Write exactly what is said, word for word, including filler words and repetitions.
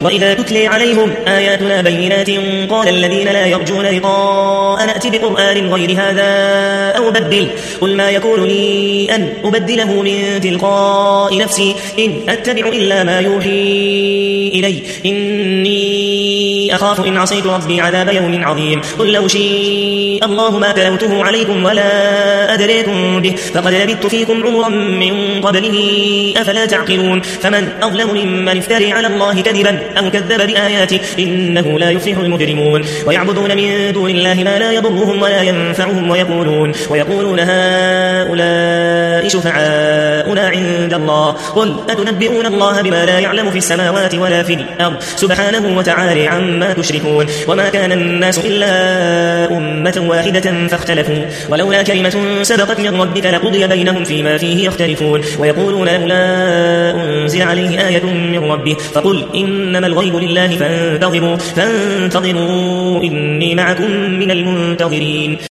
وإذا تتلي عليهم آياتنا بينات قال الذين لا يرجون لقاء نأتي بقرآن غير هذا أو بدل قل ما يكون لي أن أبدله من تلقاء نفسي إن أتبع إلا ما يوحي إلي إني أخاف إن عصيت ربي عذاب يوم عظيم قل لو شاء الله ما تلوته عليكم ولا أدريكم به فقد لبثت فيكم عمرا من قبله أفلا تعقلون فمن أظلم ممن افتري على الله كذبا أو كذب بآياته إنه لا يفلح المجرمون ويعبدون من دون الله ما لا يضرهم ولا ينفعهم ويقولون, ويقولون هؤلاء شفعاؤنا عند الله قل أتنبئون الله بما لا يعلم في السماوات ولا في الأرض سبحانه وتعالى عما تشركون وما كان الناس إلا أمة واحدة فاختلفوا ولولا كلمة سبقت من ربك لقضي بينهم فيما فيه يختلفون ويقولون لولا أنزل عليه آية من ربه فقل إنما الغيب لله فانتظروا, فانتظروا إني معكم من المنتظرين.